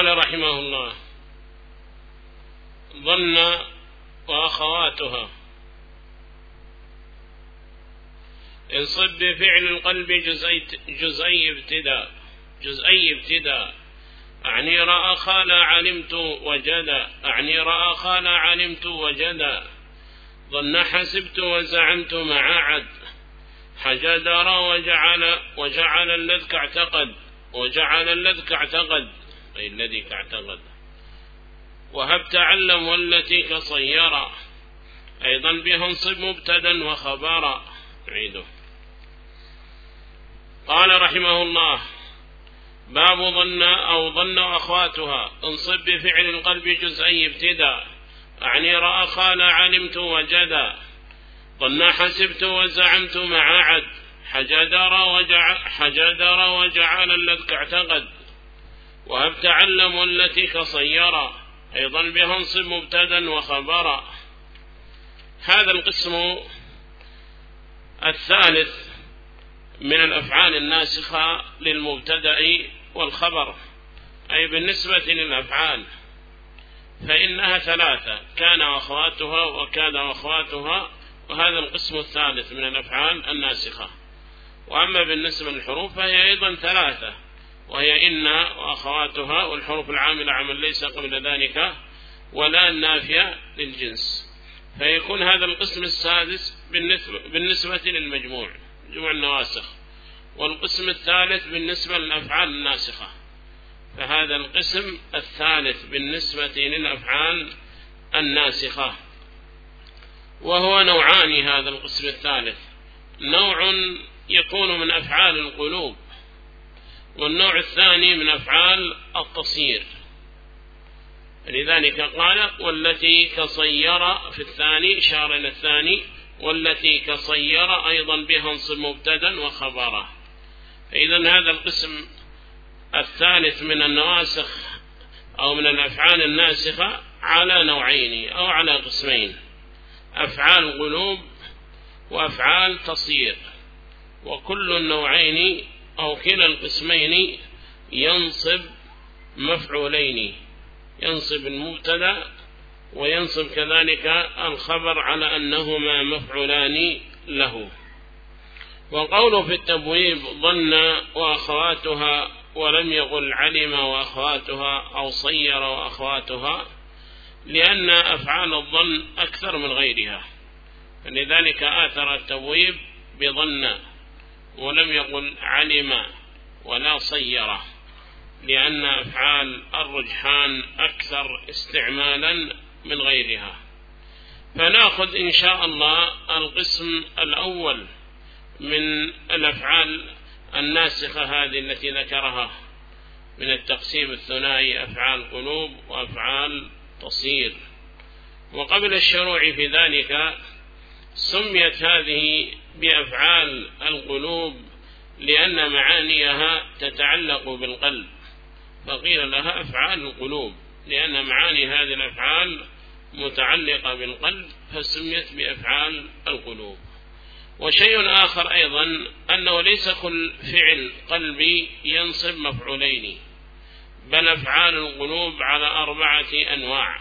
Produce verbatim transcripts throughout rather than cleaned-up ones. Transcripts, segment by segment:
قال رحمه الله: ظن وأخواتها. انصب بفعل القلب جزئي, جزئي ابتداء جزئي ابتداء أعني رأى خال علمت وجدا أعني رأى خال علمت وجدا ظن حسبت وزعمت مع عد حجدر وجعل وجعل الذك اعتقد وجعل الذك اعتقد أي الذي اعتقد وهب تعلم والتي كصيرا أيضا بها انصب مبتدا وخبرا. عيده. قال رحمه الله: باب ظن أو ظن أخواتها. انصب بفعل القلب جزئي ابتداء أعني رأى خال علمت وجدا ظن حسبت وزعمت مع عد حجدر وجعل, حجدر وجعل الذك اعتقد وهب تعلم والتي كصيرا أيضا بها انصب مبتدا وخبرا. هذا القسم الثالث من الأفعال الناسخة للمبتدأ والخبر، أي بالنسبة للأفعال فإنها ثلاثة: كان وأخواتها وكاد وأخواتها، وهذا القسم الثالث من الأفعال الناسخة. وأما بالنسبة للحروف فهي أيضا ثلاثة، وهي إن وأخواتها والحروف العاملة عمل ليس قبل ذلك ولا النافية للجنس، فيكون هذا القسم السادس بالنسبة للمجموع جمع النواسخ، والقسم الثالث بالنسبة للأفعال الناسخة. فهذا القسم الثالث بالنسبة للأفعال الناسخة، وهو نوعان. هذا القسم الثالث نوع يكون من أفعال القلوب، والنوع الثاني من أفعال التصير. لذلك قال: والتي كصير في الثاني إشارة إلى الثاني، والتي كصير أيضا بها انصب مبتدا وخبره. فإذا هذا القسم الثالث من النواسخ أو من الأفعال الناسخة على نوعين أو على قسمين: أفعال قلوب وأفعال تصير، وكل النوعين أو كلا القسمين ينصب مفعولين، ينصب المبتدا وينصب كذلك الخبر على أنهما مفعولان له. وقوله في التبويب: ظن وأخواتها، ولم يقل علم وأخواتها أو صير وأخواتها، لأن أفعال الظن أكثر من غيرها، فلذلك آثر التبويب بظن ولم يقل علم ولا صير، لأن أفعال الرجحان أكثر استعمالا من غيرها. فنأخذ إن شاء الله القسم الأول من الأفعال الناسخة هذه التي ذكرها من التقسيم الثنائي: أفعال قلوب وأفعال تصير. وقبل الشروع في ذلك سميت هذه بأفعال القلوب لأن معانيها تتعلق بالقلب، فقيل لها أفعال القلوب لأن معاني هذه الأفعال متعلقة بالقلب فسميت بأفعال القلوب. وشيء آخر أيضا أنه ليس كل فعل قلبي ينصب مفعولين، بل أفعال القلوب على أربعة أنواع،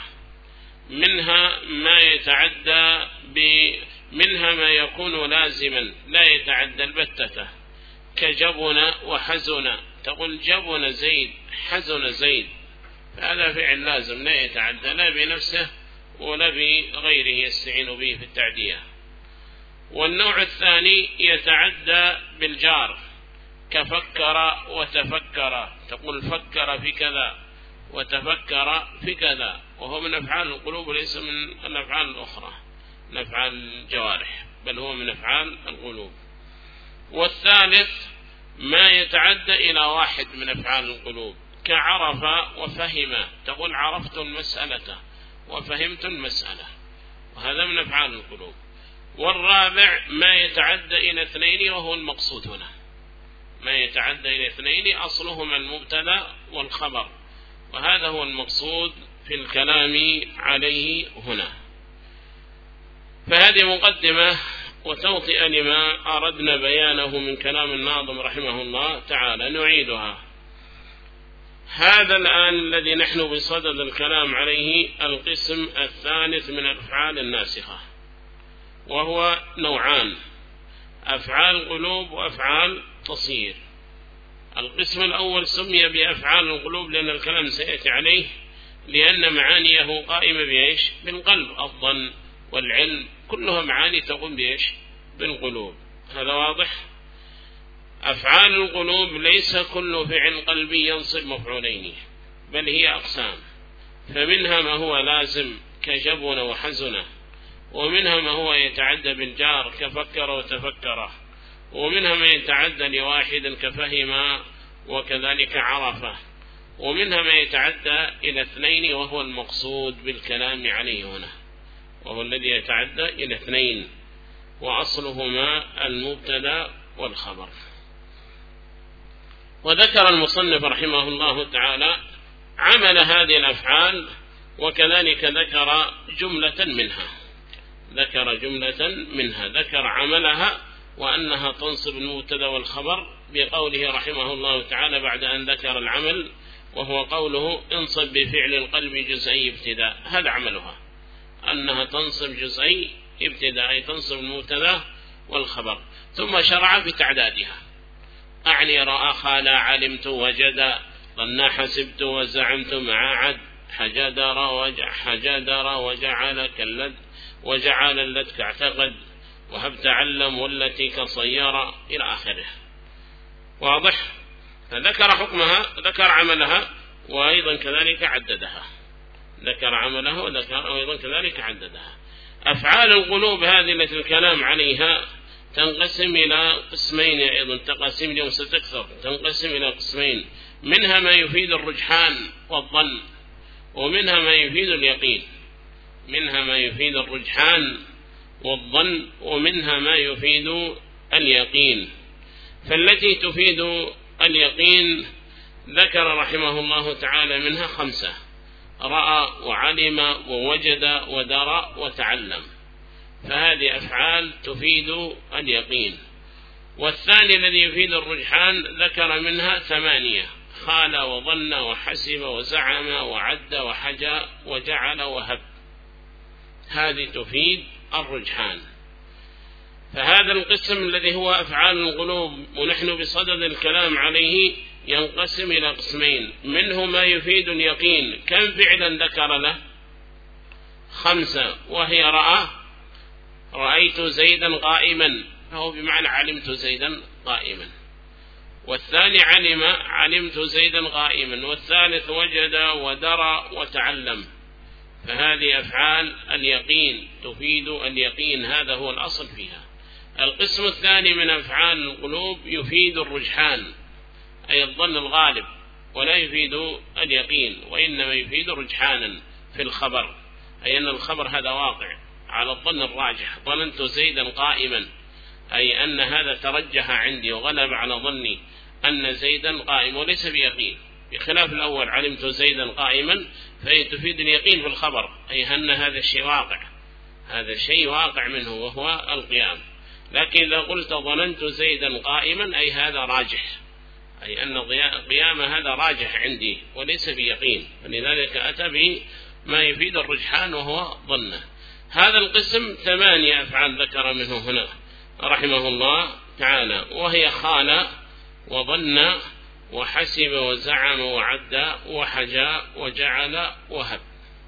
منها ما يتعدى منها ما يكون لازما لا يتعدى البتة، كجبن وحزن، تقول جبن زيد حزن زيد، فهذا فعل لازم لا يتعدى لا بنفسه ولا بغيره يستعين به في التعدية. والنوع الثاني يتعدى بالجار، كفكر وتفكر، تقول فكر في كذا وتفكر في كذا، وهو من أفعال القلوب وليس من الأفعال الأخرى من أفعال الجوارح، بل هو من أفعال القلوب. والثالث ما يتعدى إلى واحد من أفعال القلوب، كعرف وفهم، تقول عرفت المسألة وفهمت المسألة، وهذا من أفعال القلوب. والرابع ما يتعدى إلى اثنين، وهو المقصود هنا، ما يتعدى إلى اثنين أصلهما المبتدا والخبر، وهذا هو المقصود في الكلام عليه هنا. فهذه مقدمة وتوطئة لما أردنا بيانه من كلام الناظم رحمه الله تعالى، نعيدها. هذا الآن الذي نحن بصدد الكلام عليه القسم الثالث من الأفعال الناسخة، وهو نوعان: أفعال قلوب وأفعال تصير. القسم الأول سمي بأفعال القلوب لأن الكلام سيأتي عليه، لأن معانيه قائمة بإيش؟ بالقلب. الظن والعلم كلها معاني تقوم بإيش؟ بالقلوب. هذا واضح؟ أفعال القلوب ليس كل فعل قلبي ينصب مفعولين، بل هي أقسام، فمنها ما هو لازم كجبن وحزن، ومنها ما هو يتعدى بالجار كفكر وتفكر، ومنها ما يتعدى لواحد كفهم وكذلك عرفه، ومنها ما يتعدى إلى اثنين وهو المقصود بالكلام عليه هنا، وهو الذي يتعدى إلى اثنين وأصلهما المبتدا والخبر. وذكر المصنف رحمه الله تعالى عمل هذه الأفعال، وكذلك ذكر جملة منها ذكر جملة منها ذكر عملها وأنها تنصب المبتدا والخبر بقوله رحمه الله تعالى بعد أن ذكر العمل، وهو قوله انصب بفعل القلب جزئي ابتداء. هذا عملها، أنها تنصب جزئي ابتداء، أي تنصب المبتدا والخبر. ثم شرع في تعدادها: أعني رأى خال علمت وجد ظن حسبت وزعمت مع عد حجدر وجع حجدر وجعل كاللد وجعل اللد اعتقد وهب تعلم والتي كصير إلى آخره. واضح؟ فذكر حكمها، ذكر عملها، وأيضا كذلك عددها. ذكر عملها وذكر أيضا كذلك عددها. أفعال القلوب هذه التي الكلام عليها تنقسم إلى قسمين أيضا، تقاسيم اليوم ستكثر، تنقسم إلى قسمين: منها ما يفيد الرجحان والظن، ومنها ما يفيد اليقين. منها ما يفيد الرجحان والظن، ومنها ما يفيد اليقين. فالتي تفيد اليقين ذكر رحمه الله تعالى منها خمسة: رأى وعلم ووجد ودرى وتعلم، فهذه أفعال تفيد اليقين. والثاني الذي يفيد الرجحان ذكر منها ثمانية: خال وظن وحسب وزعم وعد وحجى وجعل وهب، هذه تفيد الرجحان. فهذا القسم الذي هو أفعال القلوب ونحن بصدد الكلام عليه ينقسم إلى قسمين: منه ما يفيد اليقين. كم فعلا ذكر له؟ خمسة، وهي رأى، رأيت زيدا قائما، فهو بمعنى علمت زيدا قائما. والثاني علم، علمت زيدا قائما. والثالث وجد ودرى وتعلم، فهذه أفعال اليقين تفيد اليقين، هذا هو الأصل فيها. القسم الثاني من أفعال القلوب يفيد الرجحان، أي الظن الغالب، ولا يفيد اليقين، وإنما يفيد رجحانا في الخبر، أي أن الخبر هذا واقع على الظن الراجح. ظننت زيدا قائما، أي أن هذا ترجح عندي وغلب على ظني أن زيدا قائم، وليس بيقين، بخلاف الأول علمت زيدا قائما، فهي تفيد اليقين في الخبر، أي أن هذا الشيء واقع، هذا الشيء واقع منه وهو القيام. لكن إذا قلت ظننت زيدا قائما، أي هذا راجح، أي أن قيام هذا راجح عندي وليس بيقين، فلذلك أتى بما يفيد الرجحان وهو ظنه. هذا القسم ثمانية أفعال ذكر منه هنا رحمه الله تعالى، وهي خال وظن وحسب وزعم وعد وحجى وجعل وهب.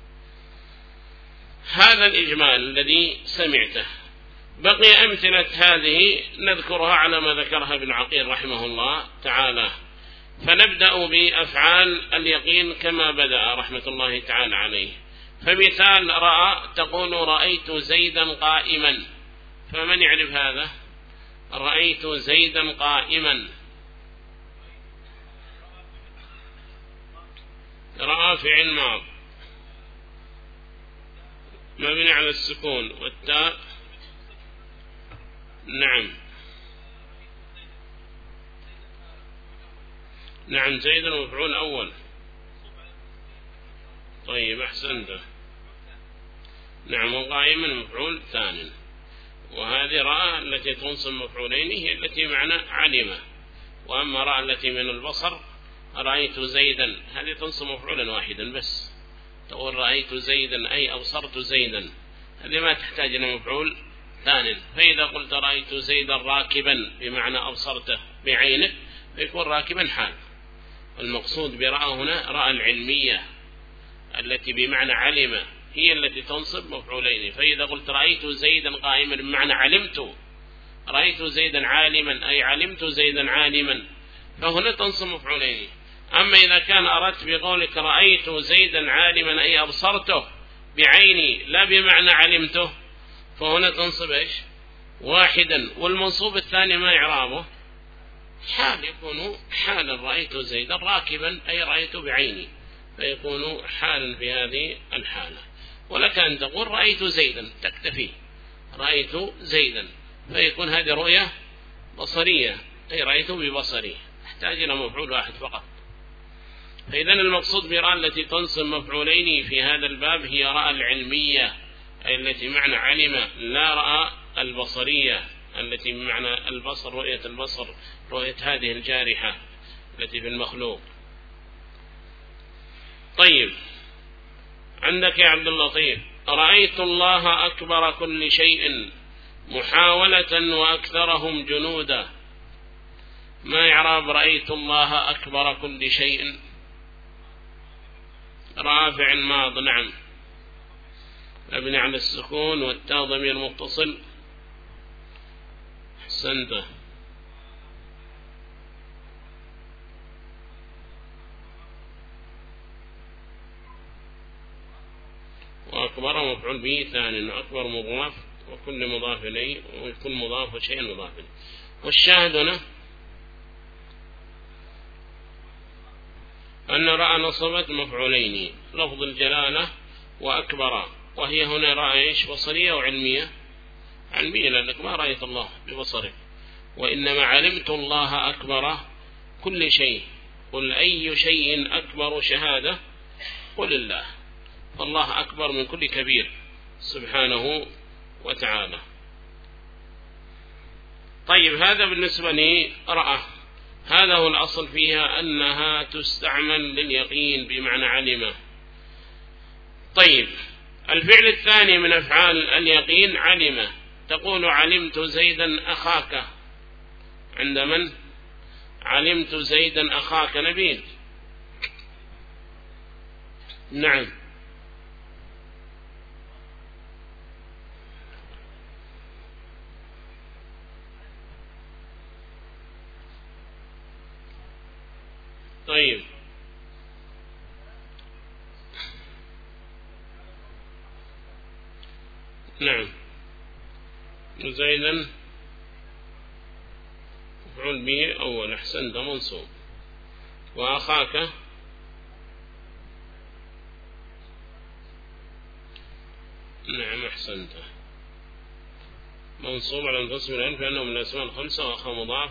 هذا الإجمال الذي سمعته. بقي أمثلة هذه نذكرها على ما ذكرها ابن عقيل رحمه الله تعالى. فنبدأ بأفعال اليقين كما بدأ رحمة الله تعالى عليه. فمثال رأى، تقول رأيت زيدا قائما، فمن يعرف هذا؟ رأيت زيدا قائما، رأى فعل ماض مبني على السكون والتاء. نعم نعم زيدا مفعول أول. طيب أحسنت. نعم وقائما مفعول ثاني. وهذه رأى التي تنصب مفعولين هي التي معنى علم. وأما رأى التي من البصر رأيت زيدا، هذه تنصب مفعولا واحدا بس، تقول رأيت زيدا أي أبصرت زيدا، هذه ما تحتاج إلى مفعول ثانٍ. فإذا قلت رأيت زيدا راكبا بمعنى أبصرته بعينك فيكون راكبا حال. المقصود برأى هنا رأى العلمية التي بمعنى علم، هي التي تنصب مفعولين. فإذا قلت رأيت زيدا قائما بمعنى علمت، رأيت زيدا عالما أي علمت زيدا عالما، فهنا تنصب مفعولين. أما إذا كان أردت بقولك رأيت زيدا عالما أي أبصرته بعيني لا بمعنى علمته، فهنا تنصب إيش؟ واحدا. والمنصوب الثاني ما إعرابه؟ حال، يكون حالا رأيت زيدا راكبا أي رأيت بعيني، فيكون حالا في هذه الحالة. ولك أن تقول رأيت زيدا تكتفي، رأيت زيدا، فيكون هذه رؤية بصرية أي رأيت ببصري، تحتاج إلى مفعول واحد فقط. فإذن المقصود برأى التي تنصب مفعولين في هذا الباب هي رأى العلمية أي التي معنى علم، لا رأى البصرية التي بمعنى البصر، رؤية البصر، رؤية هذه الجارحة التي في المخلوق. طيب، عندك يا عبد اللطيف رأيت الله أكبر كل شيء محاولة وأكثرهم جنودا، ما إعراب رأيت الله أكبر كل شيء؟ رافع ماض، نعم، مبني على السكون والتاء ضمير متصل. أحسنت. وأكبر مفعول به ثاني، وأكبر مضاف وكل مضاف إليه وكل مضاف وشيء مضاف إليه. والشاهد هنا أن رأى نصبت مفعولين، لفظ الجلالة وأكبر، وهي هنا رأى إيش؟ بصرية وعلمية؟ علمية، لأنك ما رأيت الله ببصرك، وإنما علمت الله أكبر كل شيء. قل أي شيء أكبر شهادة؟ قل الله، فالله أكبر من كل كبير سبحانه وتعالى. طيب، هذا بالنسبة لي رأى، هذا هو الأصل فيها أنها تستعمل لليقين بمعنى علم. طيب، الفعل الثاني من أفعال اليقين علم، تقول علمت زيدا أخاك، عند من؟ علمت زيدا أخاك نبيل، نعم. طيب، نعم، زيدا مفعول به أول، أحسنت، منصوب. وأخاك نعم أحسنت، منصوب على انفصل الألف لأنه من الأسماء الخمسة، وأخا مضاف،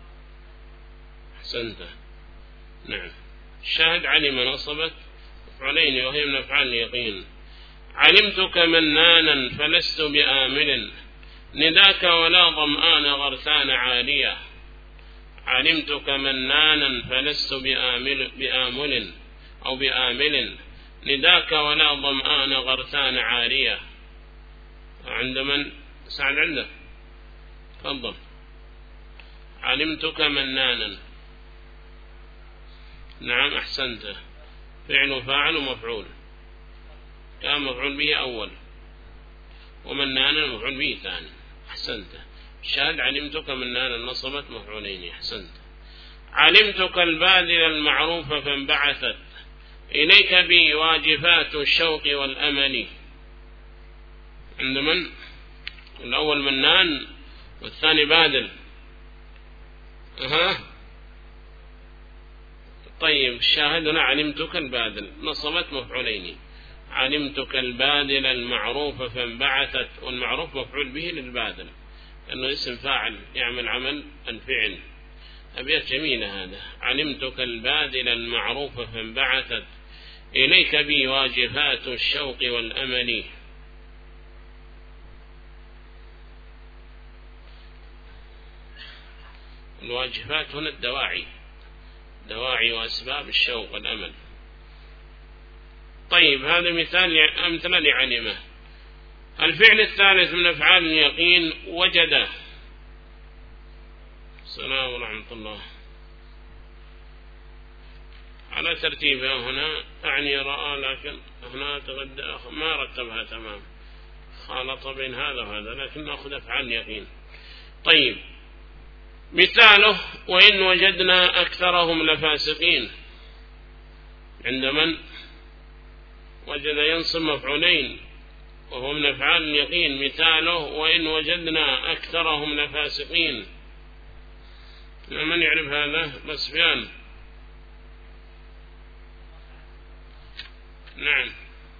أحسنت، نعم. الشاهد علم نصبت مفعولين وهي من أفعال اليقين. علمتك منانا فلست بآمل، نداك ولا ظمآن غرثان عالية. علمتك منانا فلست بآمل, بآمل أو بآمل، نداك ولا ظمآن غرثان عالية. عند من؟ سعد عنده، تفضل. علمتك منانا، نعم أحسنت، فعل فاعل ومفعول، كان مفعول به أول، ومنانا مفعول به ثاني، أحسنت. الشاهد علمتك منانا نصبت مفعولين، أحسنت. علمتك الباذل المعروف فانبعثت، إليك بي واجفات الشوق والأمل. عند من؟ الأول منان والثاني باذل. أها، طيب، شاهدنا علمتك الباذل نصبت مفعولين، علمتك الباذل المعروف فانبعثت، والمعروف مفعول به للباذل لأنه اسم فاعل يعمل عمل الفعل. أبيات جميلة هذا، علمتك الباذل المعروف فانبعثت، إليك بي واجفات الشوق والأمل. الواجفات هنا الدواعي، دواعي وأسباب الشوق والأمل. طيب هذا مثال أمثلة لعلمه. الفعل الثالث من أفعال اليقين وجد. السلام ورحمة الله. على ترتيبها هنا أعني رأى، لكن هنا تغدى ما رتبها تمام، خالط بين هذا وهذا، لكن نأخذ أفعال اليقين. طيب مثاله وإن وجدنا أكثرهم لفاسقين. عند من وجد ينصب مفعولين وهو من أفعال اليقين. مثاله وإن وجدنا أكثرهم لفاسقين. من يعرف هذا؟ بسفيان. نعم.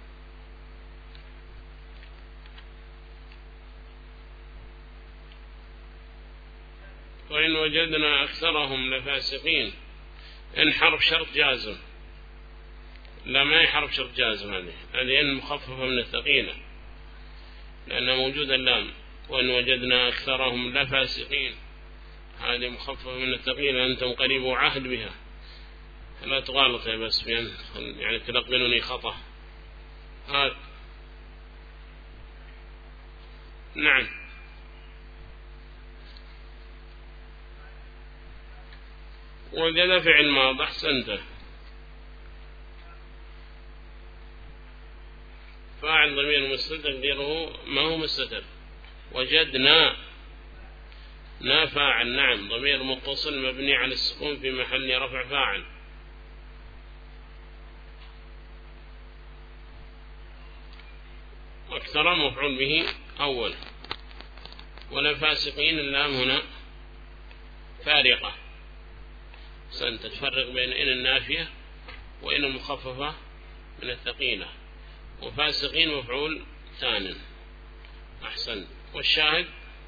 وإن وجدنا أكثرهم لفاسقين. إن حرف شرط جازم. لا ما يحرف شرط جازم، هذه هذه إن مخففة من الثقيلة لأنها موجودة اللام. وإن وجدنا أكثرهم لفاسقين، هذه مخففة من الثقيلة، أنتم قريبوا عهد بها، لا تغالط يا بس بين يعني تلقنني خطأ. هات. نعم. وجد فعل ماضي. أحسنت. فاعل ضمير مستتر تقديره ما هو مستتر. وجدنا نا فاعل. نعم. ضمير متصل مبني على السكون في محل رفع فاعل. أكثر مفعول به أول. ولا فاسقين اللام هنا فارقة، سأنت تفرق بين إن النافية وإن المخففة من الثقيلة. وفاسقين مفعول ثان. أحسن. والشاهد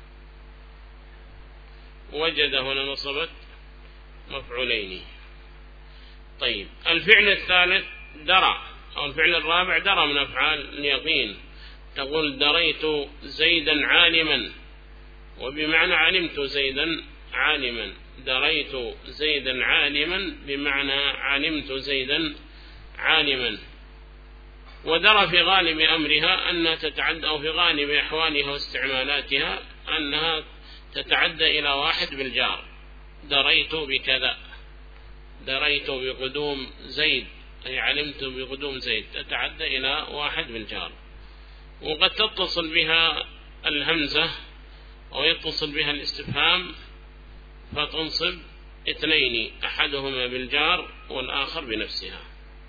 وجد هنا نصبت مفعولين. طيب الفعل الثالث درى، أو الفعل الرابع درى من أفعال اليقين. تقول دريت زيدا عالما، وبمعنى علمت زيدا عالما. دريت زيدا عالما بمعنى علمت زيدا عالما. ودرى في غالب أمرها أنها تتعدى، أو في غالب أحوالها واستعمالاتها أنها تتعدى إلى واحد بالجار. دريت بكذا، دريت بقدوم زيد، أي علمت بقدوم زيد، تتعدى إلى واحد بالجار. وقد تتصل بها الهمزة أو يتصل بها الاستفهام فتنصب اثنين، أحدهما بالجار والآخر بنفسها.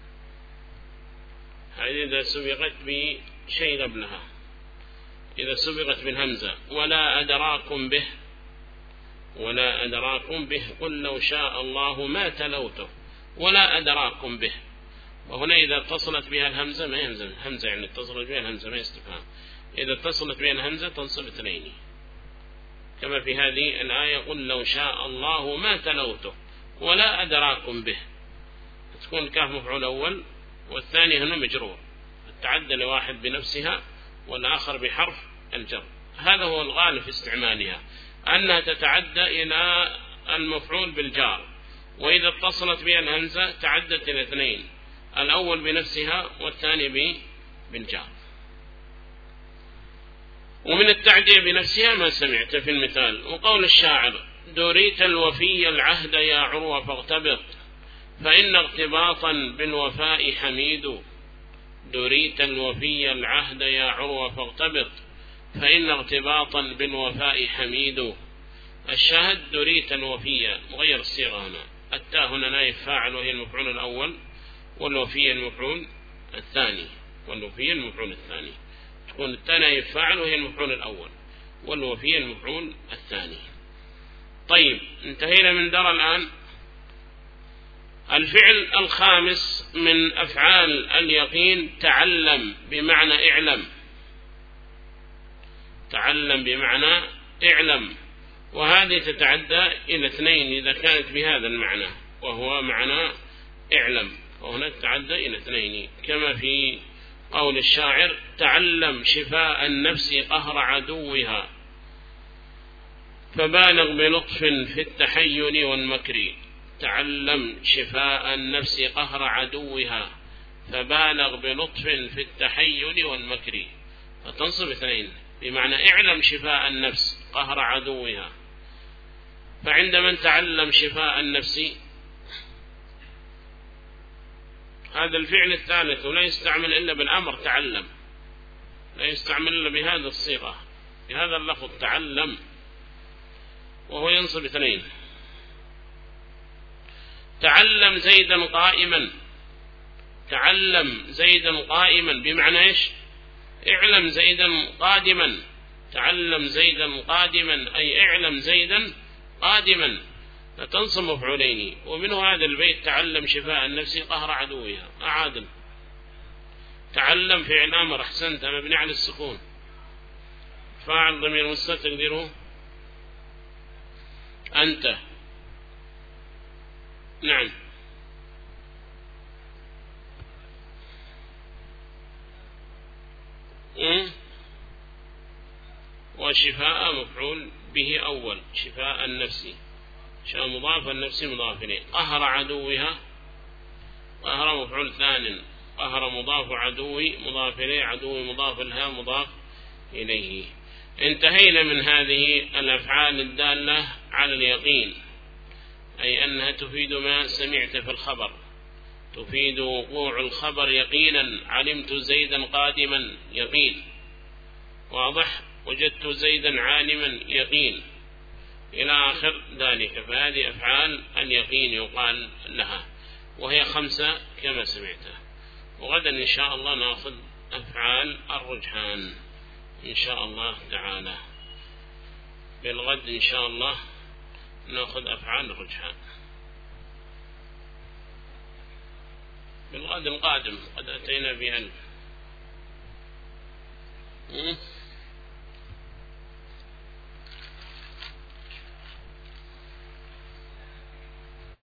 هذه إذا سبقت بشيء قبلها، إذا سبقت بالهمزة. ولا أدراكم به، ولا أدراكم به قل لو شاء الله ما تلوته، ولا أدراكم به. وهنا إذا اتصلت بها الهمزة ما يهمزة، همزة يعني اتصلت بها الهمزة ما يستفهام. إذا اتصلت بها الهمزة تنصب اثنين، كما في هذه الآية قل لو شاء الله ما تلوته ولا أدراكم به. تكون كاف مفعول أول، والثاني هنا مجرور، التعدى لواحد بنفسها والآخر بحرف الجر. هذا هو الغالب في استعمالها، أنها تتعدى إلى المفعول بالجار. وإذا اتصلت بها الهمزة تعدت إلى اثنين، الأول بنفسها والثاني بالجار. ومن التعدية بنفسها ما سمعت في المثال. وقول الشاعر دريت الوفي العهد يا عروة فاغتبط، فإن اغتباطا بالوفاء حميد. دريت الوفي العهد يا عروة فاغتبط، فإن ارتباطا بالوفاء حميد. الشاهد دريت الوفي، مغير الصيغة هنا، التاء هنا نائب فاعل وهي المفعول الأول، والوفي المفعول الثاني، والوفي المفعول الثاني. تكون التاء نائب فاعل وهي المفعول الأول، والوفي المفعول الثاني. طيب انتهينا من درى الآن. الفعل الخامس من أفعال اليقين تعلم بمعنى اعلم. تعلم بمعنى اعلم، وهذه تتعدى إلى اثنين إذا كانت بهذا المعنى، وهو معنى اعلم، وهنا تتعدى إلى اثنين، كما في قول الشاعر تعلم شفاء النفس قهر عدوها، فبالغ بلطف في التحين والمكر. تعلم شفاء النفس قهر عدوها فبالغ بلطف في التحيل والمكر، فتنصب اثنين بمعنى اعلم شفاء النفس قهر عدوها. فعند من تعلم شفاء النفس هذا الفعل الثالث ولا يستعمل إلا بالأمر تعلم، لا يستعمل إلا بهذا الصيغة بهذا اللفظ تعلم، وهو ينصب اثنين. تعلم زيدا قائما، تعلم زيدا قائما بمعنى إيش؟ اعلم زيدا قادما، تعلم زيدا قادما أي اعلم زيدا قادما، فتنصب مفعولين. ومنه هذا البيت تعلم شفاء النفس قهر عدوها. أعادل تعلم فعل أمر أحسنت مبني على السكون، فاعل ضمير مستتر تقديره أنت. نعم وشفاء مفعول به أول شفاء النفس، شاء مضاف النفس مضاف إليه. قهر عدوها، قهر مفعول ثان، قهر مضاف عدوي مضاف إليه، عدوي مضاف لها مضاف إليه. انتهينا من هذه الأفعال الدالة على اليقين، أي أنها تفيد ما سمعت في الخبر، تفيد وقوع الخبر يقينا. علمت زيدا قادما يقين، واضح، وجدت زيدا عالما يقين، إلى آخر ذلك. فهذه أفعال اليقين يقال لها، وهي خمسة كما سمعت. وغدا إن شاء الله نأخذ أفعال الرجحان إن شاء الله تعالى، بالغد إن شاء الله نأخذ أفعال الرجحان بالغد القادم. قد أتينا بألف.